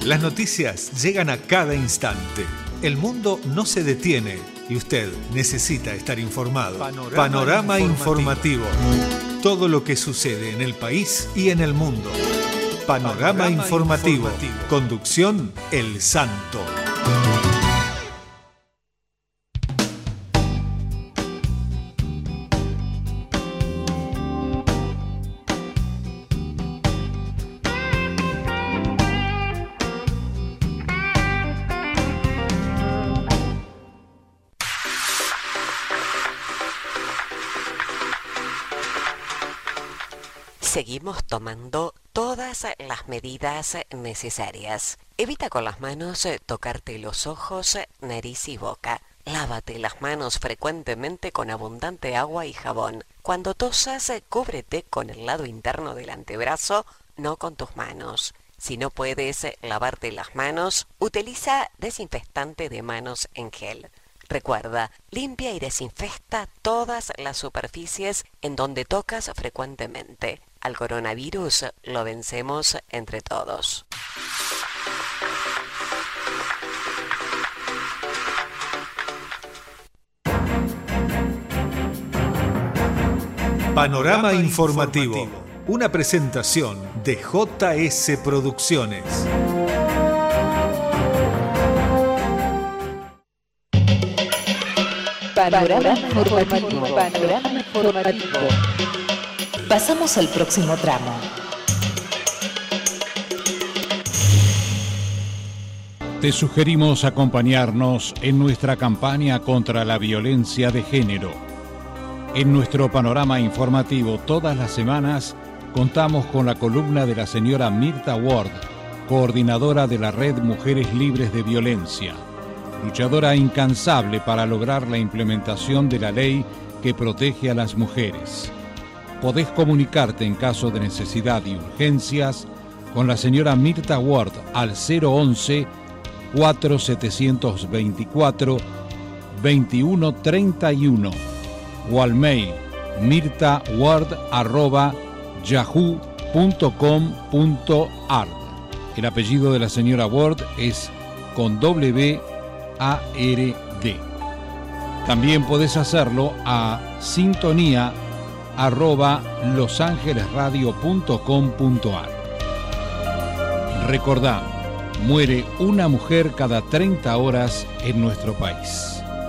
Las noticias llegan a cada instante. El mundo no se detiene y usted necesita estar informado. Panorama informativo. Todo lo que sucede en el país y en el mundo. Panorama informativo. Conducción El Santo. Seguimos tomando todas las medidas necesarias. Evita con las manos tocarte los ojos, nariz y boca. Lávate las manos frecuentemente con abundante agua y jabón. Cuando tosas, cúbrete con el lado interno del antebrazo, no con tus manos. Si no puedes lavarte las manos, utiliza desinfectante de manos en gel. Recuerda, limpia y desinfecta todas las superficies en donde tocas frecuentemente. Al coronavirus lo vencemos entre todos. Panorama informativo. Una presentación de JS Producciones. Panorama informativo. Pasamos al próximo tramo. Te sugerimos acompañarnos en nuestra campaña contra la violencia de género. En nuestro panorama informativo todas las semanas contamos con la columna de la señora Mirta Ward, coordinadora de la Red Mujeres Libres de Violencia, luchadora incansable para lograr la implementación de la ley que protege a las mujeres. Podés comunicarte en caso de necesidad y urgencias con la señora Mirta Ward al 011-424-2131 o al mail mirtaward@yahoo.com.ar. El apellido de la señora Ward es con W-A-R-D. También podés hacerlo a sintonía@losangelesradio.com.ar. Recordá, muere una mujer cada 30 horas en nuestro país.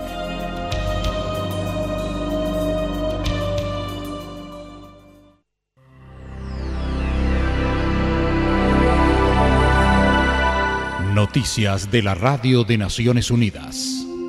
Noticias de la Radio de Naciones Unidas.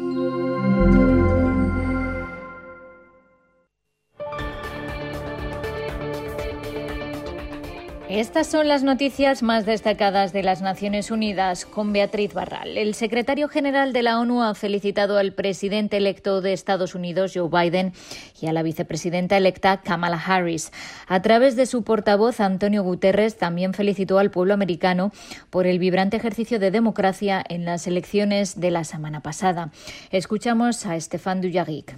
Estas son las noticias más destacadas de las Naciones Unidas con Beatriz Barral. El secretario general de la ONU ha felicitado al presidente electo de Estados Unidos, Joe Biden, y a la vicepresidenta electa, Kamala Harris. A través de su portavoz, Antonio Guterres, también felicitó al pueblo americano por el vibrante ejercicio de democracia en las elecciones de la semana pasada. Escuchamos a Stéphane Dujarric.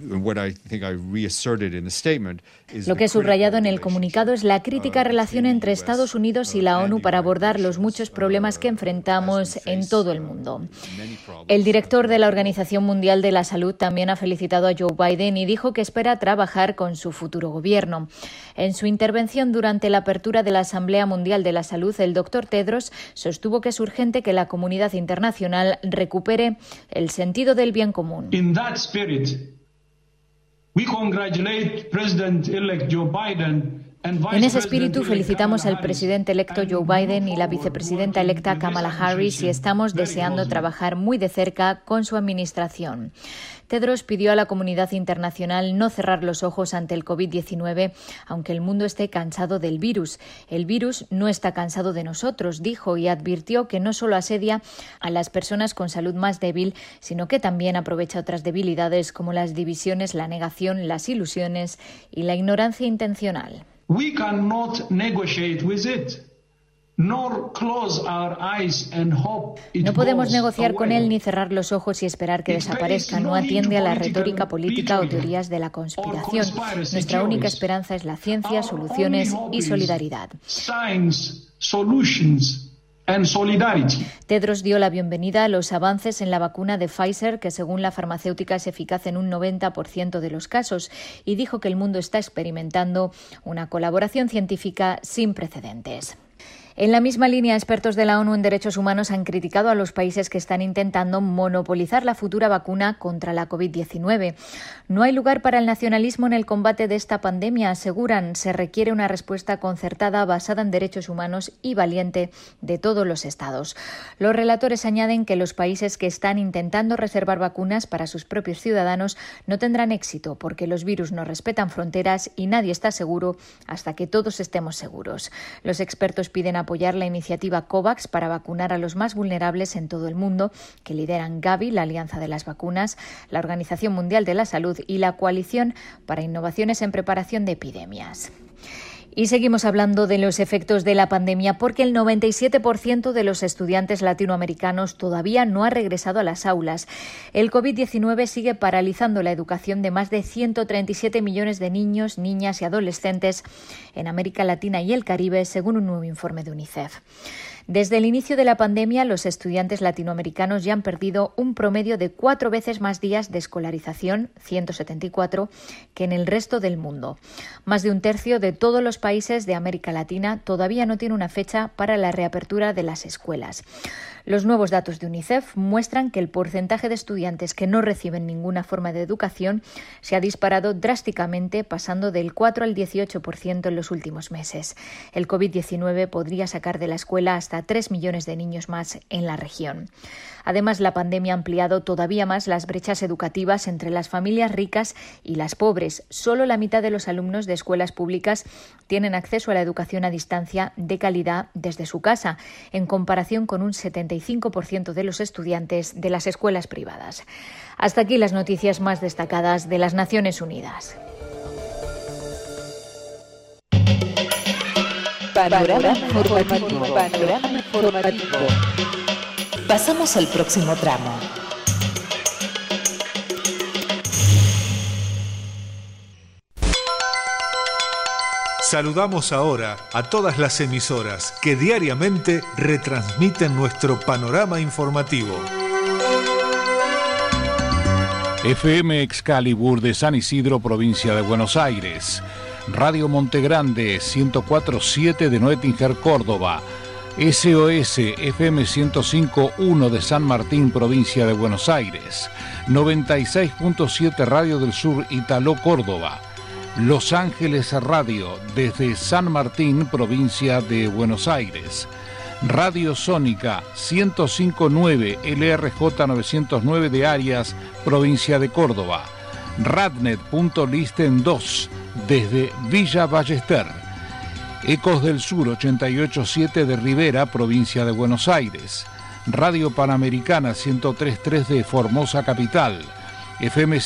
Lo que he subrayado en el comunicado es la crítica relación entre Estados Unidos y la ONU para abordar los muchos problemas que enfrentamos en todo el mundo. El director de la Organización Mundial de la Salud también ha felicitado a Joe Biden y dijo que espera trabajar con su futuro gobierno. En su intervención durante la apertura de la Asamblea Mundial de la Salud, el doctor Tedros sostuvo que es urgente que la comunidad internacional recupere el sentido del bien común. In that spirit, we congratulate President-elect Joe Biden. En ese espíritu felicitamos al presidente electo Joe Biden y la vicepresidenta electa Kamala Harris y estamos deseando trabajar muy de cerca con su administración. Tedros pidió a la comunidad internacional no cerrar los ojos ante el COVID-19, aunque el mundo esté cansado del virus. El virus no está cansado de nosotros, dijo, y advirtió que no solo asedia a las personas con salud más débil, sino que también aprovecha otras debilidades como las divisiones, la negación, las ilusiones y la ignorancia intencional. We cannot negotiate with it, nor close our eyes and hope it No podemos goes negociar con away. él ni cerrar los ojos y esperar que desaparezca. No atiende a la retórica política o teorías de la conspiración. Nuestra única esperanza es la ciencia, soluciones y solidaridad. Science, solutions and solidarity. Tedros dio la bienvenida a los avances en la vacuna de Pfizer, que según la farmacéutica es eficaz en un 90% de los casos, y dijo que el mundo está experimentando una colaboración científica sin precedentes. En la misma línea, expertos de la ONU en Derechos Humanos han criticado a los países que están intentando monopolizar la futura vacuna contra la COVID-19. No hay lugar para el nacionalismo en el combate de esta pandemia, aseguran. Se requiere una respuesta concertada basada en derechos humanos y valiente de todos los Estados. Los relatores añaden que los países que están intentando reservar vacunas para sus propios ciudadanos no tendrán éxito porque los virus no respetan fronteras y nadie está seguro hasta que todos estemos seguros. Los expertos piden apoyar la iniciativa COVAX para vacunar a los más vulnerables en todo el mundo, que lideran Gavi, la Alianza de las Vacunas, la Organización Mundial de la Salud y la Coalición para Innovaciones en Preparación de Epidemias. Y seguimos hablando de los efectos de la pandemia porque el 97% de los estudiantes latinoamericanos todavía no ha regresado a las aulas. El COVID-19 sigue paralizando la educación de más de 137 millones de niños, niñas y adolescentes en América Latina y el Caribe, según un nuevo informe de UNICEF. Desde el inicio de la pandemia, los estudiantes latinoamericanos ya han perdido un promedio de 4 veces más días de escolarización, 174, que en el resto del mundo. Más de un tercio de todos los países de América Latina todavía no tiene una fecha para la reapertura de las escuelas. Los nuevos datos de UNICEF muestran que el porcentaje de estudiantes que no reciben ninguna forma de educación se ha disparado drásticamente, pasando del 4 al 18% en los últimos meses. El COVID-19 podría sacar de la escuela hasta 3 millones de niños más en la región. Además, la pandemia ha ampliado todavía más las brechas educativas entre las familias ricas y las pobres. Solo la mitad de los alumnos de escuelas públicas tienen acceso a la educación a distancia de calidad desde su casa, en comparación con un 75% de los estudiantes de las escuelas privadas. Hasta aquí las noticias más destacadas de las Naciones Unidas. Panorama informativo. Panorama informativo. Pasamos al próximo tramo. Saludamos ahora a todas las emisoras que diariamente retransmiten nuestro panorama informativo. FM Excalibur de San Isidro, provincia de Buenos Aires. Radio Montegrande 104.7 de Noetinger, Córdoba. SOS FM 105.1 de San Martín, provincia de Buenos Aires. 96.7 Radio del Sur, Italó, Córdoba. Los Ángeles Radio desde San Martín, provincia de Buenos Aires. Radio Sónica 105.9 LRJ 909 de Arias, provincia de Córdoba. Radnet.listen 2 desde Villa Ballester. Ecos del Sur 88.7 de Rivera, provincia de Buenos Aires. Radio Panamericana 103.3 de Formosa Capital. FM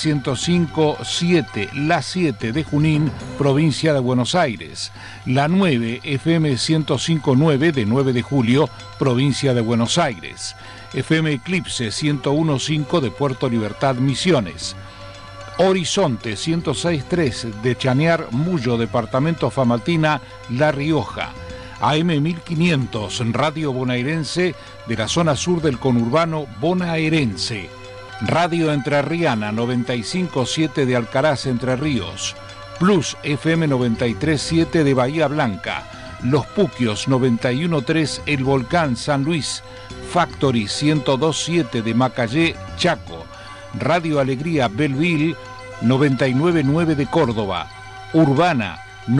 105.7 La 7 de Junín, provincia de Buenos Aires. La 9 FM 105.9 de 9 de Julio, provincia de Buenos Aires. FM Eclipse 101.5 de Puerto Libertad, Misiones. Horizonte 106.3 de Chañar, Mullo, departamento Famatina, La Rioja. AM 1500, Radio Bonaerense de la zona sur del conurbano bonaerense. Radio Entrerriana 95.7 de Alcaraz, Entre Ríos. Plus FM 93.7 de Bahía Blanca. Los Puquios 91.3 El Volcán, San Luis. Factory 102.7 de Macayé, Chaco. Radio Alegría Belleville 99.9 de Córdoba. Urbana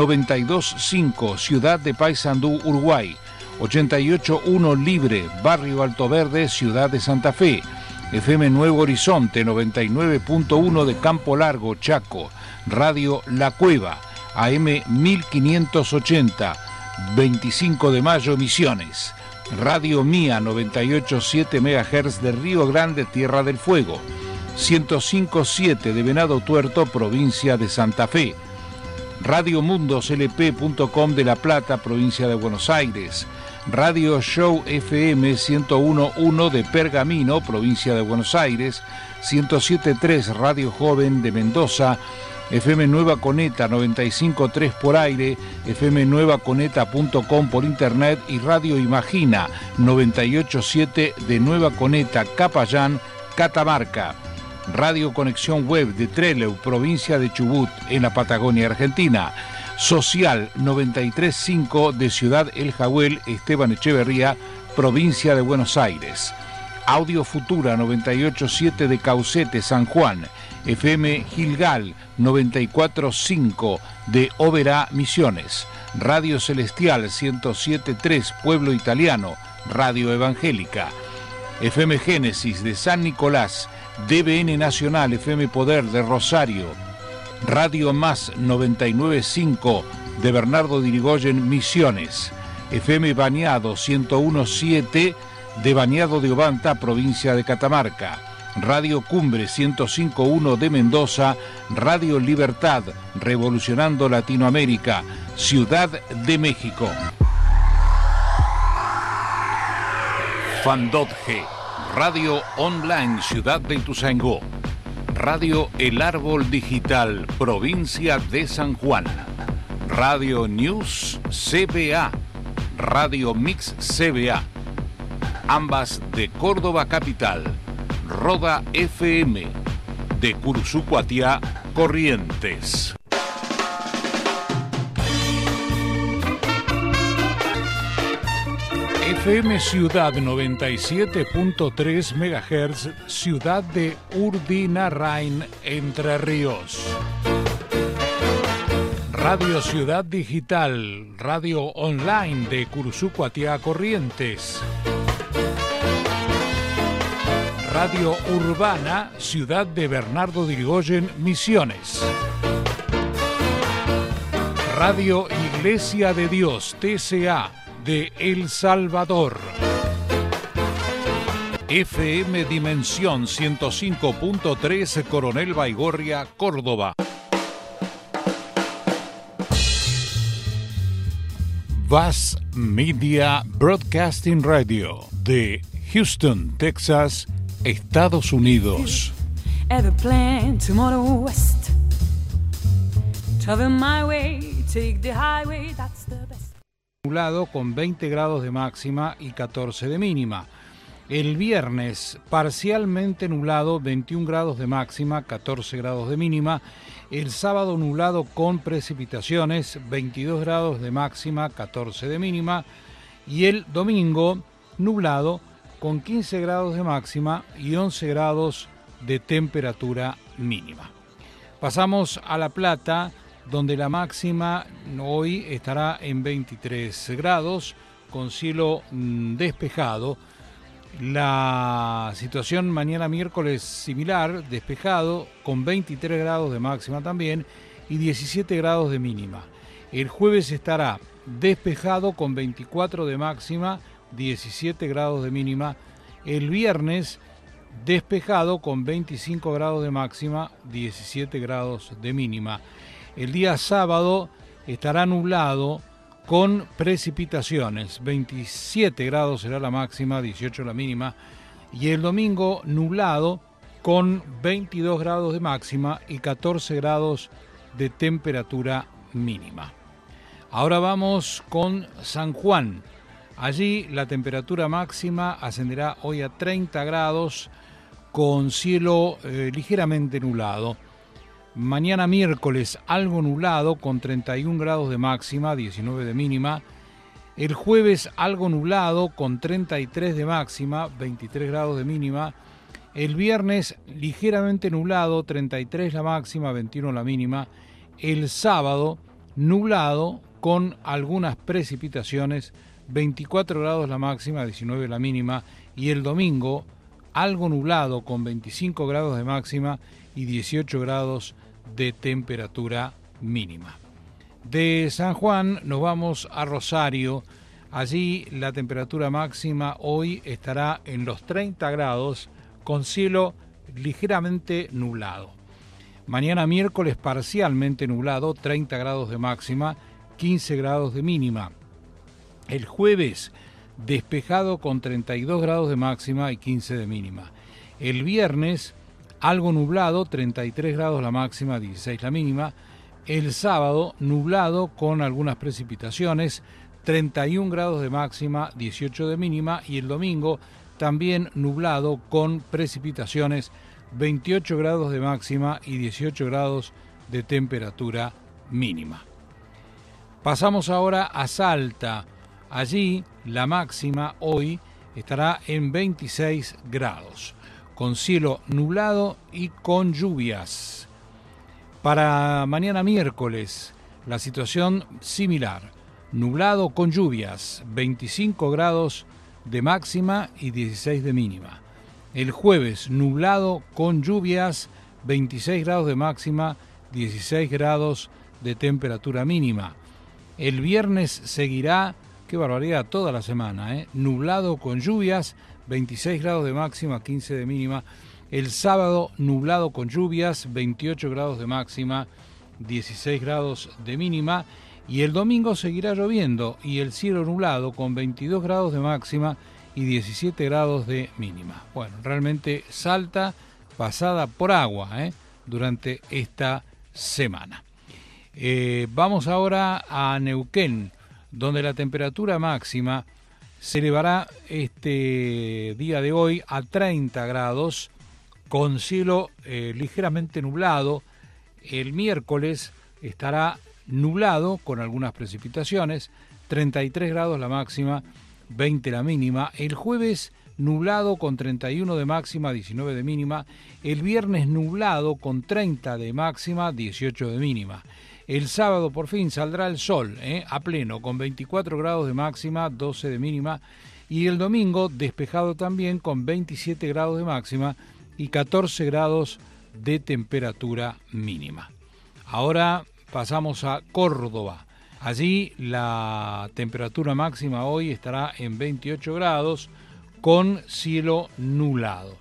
92.5 Ciudad de Paysandú, Uruguay. 88.1 Libre, Barrio Alto Verde, Ciudad de Santa Fe. FM Nuevo Horizonte 99.1 de Campo Largo, Chaco. Radio La Cueva, AM 1580, 25 de mayo, Misiones. Radio Mía 98.7 MHz de Río Grande, Tierra del Fuego. 105.7 de Venado Tuerto, provincia de Santa Fe. RadioMundosLP.com de La Plata, provincia de Buenos Aires. Radio Show FM 101.1 de Pergamino, provincia de Buenos Aires. 107.3 Radio Joven de Mendoza. FM Nueva Coneta 95.3 por aire, fmnuevaconeta.com por internet y Radio Imagina 98.7 de Nueva Coneta, Capayán, Catamarca. Radio Conexión Web de Trelew, provincia de Chubut, en la Patagonia Argentina. Social 93.5 de Ciudad El Jagüel, Esteban Echeverría, provincia de Buenos Aires. Audio Futura 98.7 de Caucete, San Juan. FM Gilgal 94.5 de Oberá, Misiones. Radio Celestial 107.3 Pueblo Italiano, Radio Evangélica. FM Génesis de San Nicolás, DBN Nacional, FM Poder de Rosario. Radio Más 99.5 de Bernardo de Irigoyen, Misiones. FM Bañado 101.7 de Bañado de Obanta, provincia de Catamarca. Radio Cumbre 105.1 de Mendoza. Radio Libertad, revolucionando Latinoamérica, Ciudad de México. Fandotge, Radio Online, Ciudad de Ituzaingó. Radio El Árbol Digital, provincia de San Juan. Radio News CBA, Radio Mix CBA, ambas de Córdoba Capital. Roda FM, de Cursucuatiá, Corrientes. FM Ciudad 97.3 MHz, ciudad de Urdinarrain, Entre Ríos. Radio Ciudad Digital, radio online de Cursucuatiá, Corrientes. Radio Urbana, ciudad de Bernardo de Irigoyen, Misiones. Radio Iglesia de Dios, TCA, de El Salvador. FM Dimensión 105.3 Coronel Baigorria, Córdoba. Vaz Media Broadcasting Radio de Houston, Texas, Estados Unidos. Ever plan tomorrow west? Travel my way, take the highway, that's the best. Nublado con 20 grados de máxima y 14 de mínima. El viernes parcialmente nublado, 21 grados de máxima, 14 grados de mínima. El sábado nublado con precipitaciones, 22 grados de máxima, 14 de mínima. Y el domingo nublado con 15 grados de máxima y 11 grados de temperatura mínima. Pasamos a La Plata, donde la máxima hoy estará en 23 grados, con cielo despejado. La situación mañana miércoles similar, despejado, con 23 grados de máxima también y 17 grados de mínima. El jueves estará despejado con 24 de máxima, 17 grados de mínima. El viernes despejado con 25 grados de máxima, 17 grados de mínima. El día sábado estará nublado con precipitaciones, 27 grados será la máxima, 18 la mínima. Y el domingo nublado con 22 grados de máxima y 14 grados de temperatura mínima. Ahora vamos con San Juan. Allí la temperatura máxima ascenderá hoy a 30 grados con cielo ligeramente nublado. Mañana miércoles algo nublado con 31 grados de máxima, 19 de mínima. El jueves algo nublado con 33 de máxima, 23 grados de mínima. El viernes ligeramente nublado, 33 la máxima, 21 la mínima. El sábado nublado con algunas precipitaciones, 24 grados la máxima, 19 la mínima. Y el domingo algo nublado con 25 grados de máxima y 18 grados de temperatura mínima. De San Juan nos vamos a Rosario. Allí la temperatura máxima hoy estará en los 30 grados con cielo ligeramente nublado. Mañana miércoles parcialmente nublado, 30 grados de máxima, 15 grados de mínima. El jueves despejado con 32 grados de máxima y 15 de mínima. El viernes algo nublado, 33 grados la máxima, 16 la mínima. El sábado, nublado con algunas precipitaciones, 31 grados de máxima, 18 de mínima. Y el domingo, también nublado con precipitaciones, 28 grados de máxima y 18 grados de temperatura mínima. Pasamos ahora a Salta. Allí la máxima hoy estará en 26 grados, con cielo nublado y con lluvias. Para mañana miércoles, la situación similar, nublado con lluvias, 25 grados de máxima y 16 de mínima. El jueves, nublado con lluvias, 26 grados de máxima, 16 grados de temperatura mínima. El viernes seguirá, qué barbaridad, toda la semana, nublado con lluvias, 26 grados de máxima, 15 de mínima. El sábado, nublado con lluvias, 28 grados de máxima, 16 grados de mínima. Y el domingo seguirá lloviendo y el cielo nublado con 22 grados de máxima y 17 grados de mínima. Bueno, realmente Salta pasada por agua durante esta semana. Vamos ahora a Neuquén, donde la temperatura máxima se elevará este día de hoy a 30 grados, con cielo ligeramente nublado. El miércoles estará nublado con algunas precipitaciones, 33 grados la máxima, 20 la mínima. El jueves nublado con 31 de máxima, 19 de mínima. El viernes nublado con 30 de máxima, 18 de mínima. El sábado por fin saldrá el sol a pleno con 24 grados de máxima, 12 de mínima. Y el domingo despejado también con 27 grados de máxima y 14 grados de temperatura mínima. Ahora pasamos a Córdoba. Allí la temperatura máxima hoy estará en 28 grados con cielo nublado.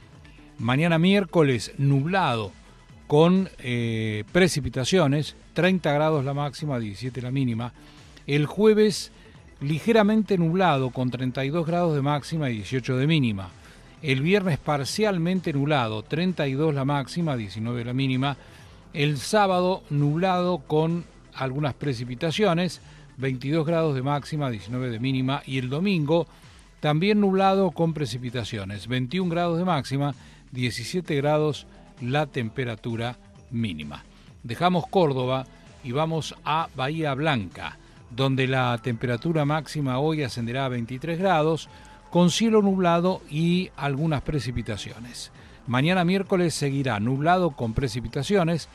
Mañana miércoles nublado con precipitaciones, 30 grados la máxima, 17 la mínima. El jueves ligeramente nublado con 32 grados de máxima y 18 de mínima. El viernes parcialmente nublado, 32 la máxima, 19 la mínima. El sábado nublado con algunas precipitaciones, 22 grados de máxima, 19 de mínima. Y el domingo también nublado con precipitaciones, 21 grados de máxima, 17 grados la temperatura mínima. Dejamos Córdoba y vamos a Bahía Blanca, donde la temperatura máxima hoy ascenderá a 23 grados, con cielo nublado y algunas precipitaciones. Mañana miércoles seguirá nublado con precipitaciones,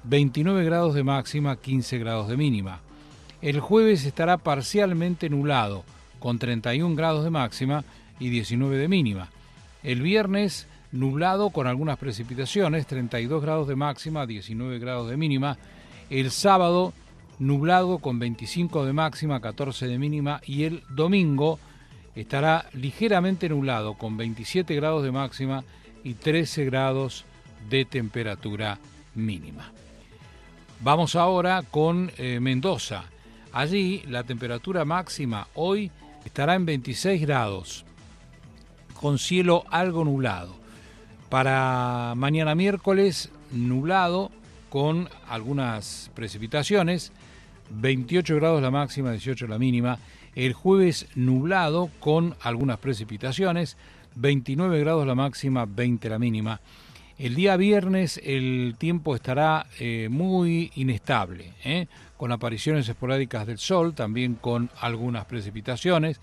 29 grados de máxima, 15 grados de mínima. El jueves estará parcialmente nublado, con 31 grados de máxima y 19 de mínima. El viernes nublado con algunas precipitaciones, 32 grados de máxima, 19 grados de mínima. El sábado nublado con 25 de máxima, 14 de mínima. Y el domingo estará ligeramente nublado con 27 grados de máxima y 13 grados de temperatura mínima. Vamos ahora con Mendoza. Allí la temperatura máxima hoy estará en 26 grados, con cielo algo nublado. Para mañana miércoles, nublado con algunas precipitaciones, 28 grados la máxima, 18 la mínima. El jueves nublado con algunas precipitaciones, 29 grados la máxima, 20 la mínima. El día viernes el tiempo estará muy inestable, con apariciones esporádicas del sol, también con algunas precipitaciones.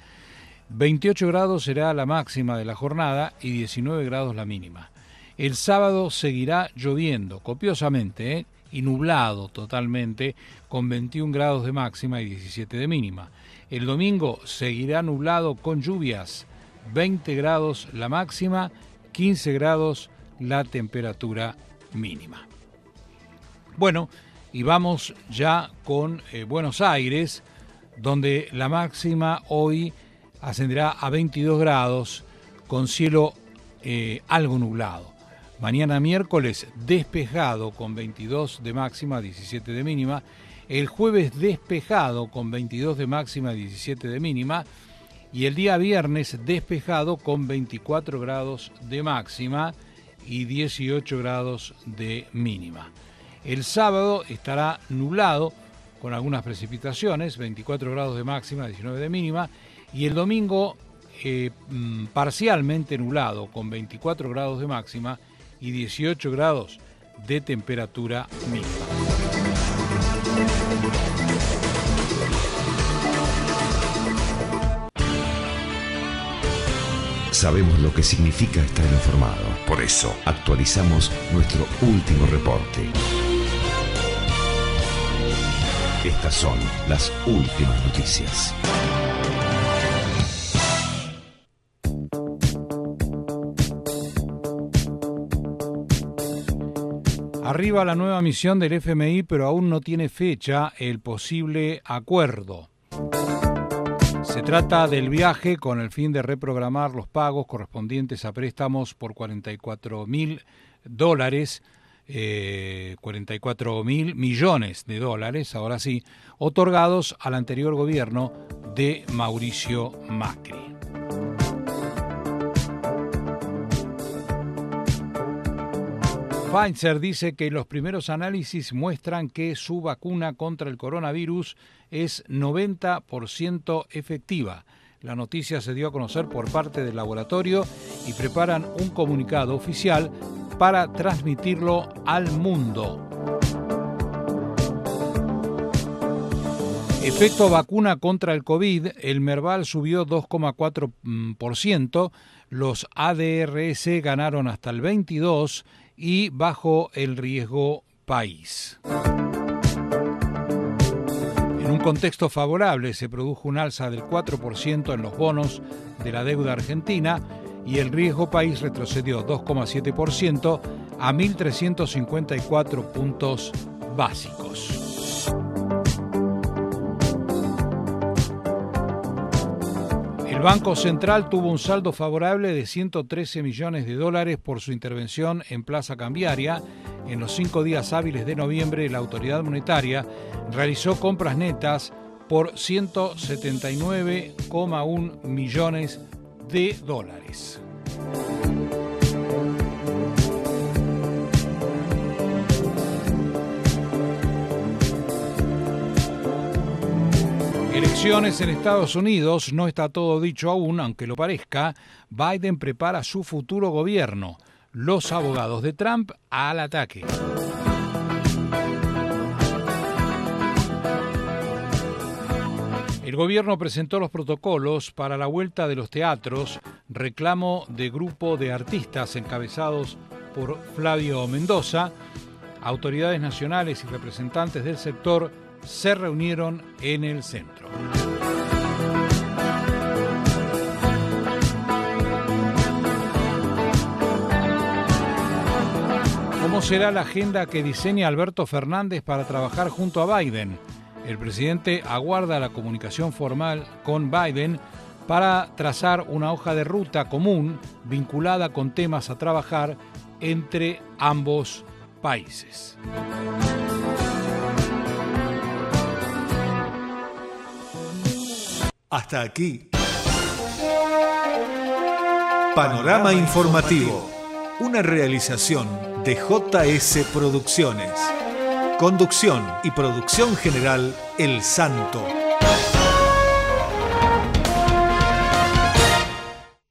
28 grados será la máxima de la jornada y 19 grados la mínima. El sábado seguirá lloviendo copiosamente y nublado totalmente, con 21 grados de máxima y 17 de mínima. El domingo seguirá nublado con lluvias, 20 grados la máxima, 15 grados la temperatura mínima. Bueno, y vamos ya con Buenos Aires, donde la máxima hoy ascenderá a 22 grados con cielo algo nublado. Mañana miércoles despejado con 22 de máxima, 17 de mínima. El jueves despejado con 22 de máxima, 17 de mínima. Y el día viernes despejado con 24 grados de máxima y 18 grados de mínima. El sábado estará nublado con algunas precipitaciones, 24 grados de máxima, 19 de mínima, y el domingo parcialmente nublado con 24 grados de máxima y 18 grados de temperatura mínima. Sabemos lo que significa estar informado. Por eso actualizamos nuestro último reporte. Estas son las últimas noticias. Arriba la nueva misión del FMI, pero aún no tiene fecha el posible acuerdo. Se trata del viaje con el fin de reprogramar los pagos correspondientes a préstamos por $44.000, 44.000 millones de dólares, ahora sí, otorgados al anterior gobierno de Mauricio Macri. Pfizer dice que los primeros análisis muestran que su vacuna contra el coronavirus es 90% efectiva. La noticia se dio a conocer por parte del laboratorio y preparan un comunicado oficial para transmitirlo al mundo. Efecto vacuna contra el COVID, el Merval subió 2,4%, los ADRS ganaron hasta el 22% y bajo el riesgo país. En un contexto favorable se produjo un alza del 4% en los bonos de la deuda argentina y el riesgo país retrocedió 2,7% a 1.354 puntos básicos. El Banco Central tuvo un saldo favorable de $113 millones por su intervención en plaza cambiaria. En los 5 días hábiles de noviembre, la autoridad monetaria realizó compras netas por $179,1 millones. Elecciones en Estados Unidos, no está todo dicho aún, aunque lo parezca. Biden prepara su futuro gobierno. Los abogados de Trump al ataque. El gobierno presentó los protocolos para la vuelta de los teatros, reclamo de grupo de artistas encabezados por Flavio Mendoza. Autoridades nacionales y representantes del sector se reunieron en el centro. ¿Cómo será la agenda que diseña Alberto Fernández para trabajar junto a Biden? El presidente aguarda la comunicación formal con Biden para trazar una hoja de ruta común vinculada con temas a trabajar entre ambos países. Hasta aquí. Panorama Informativo. Una realización de JS Producciones. Conducción y producción general El Santo.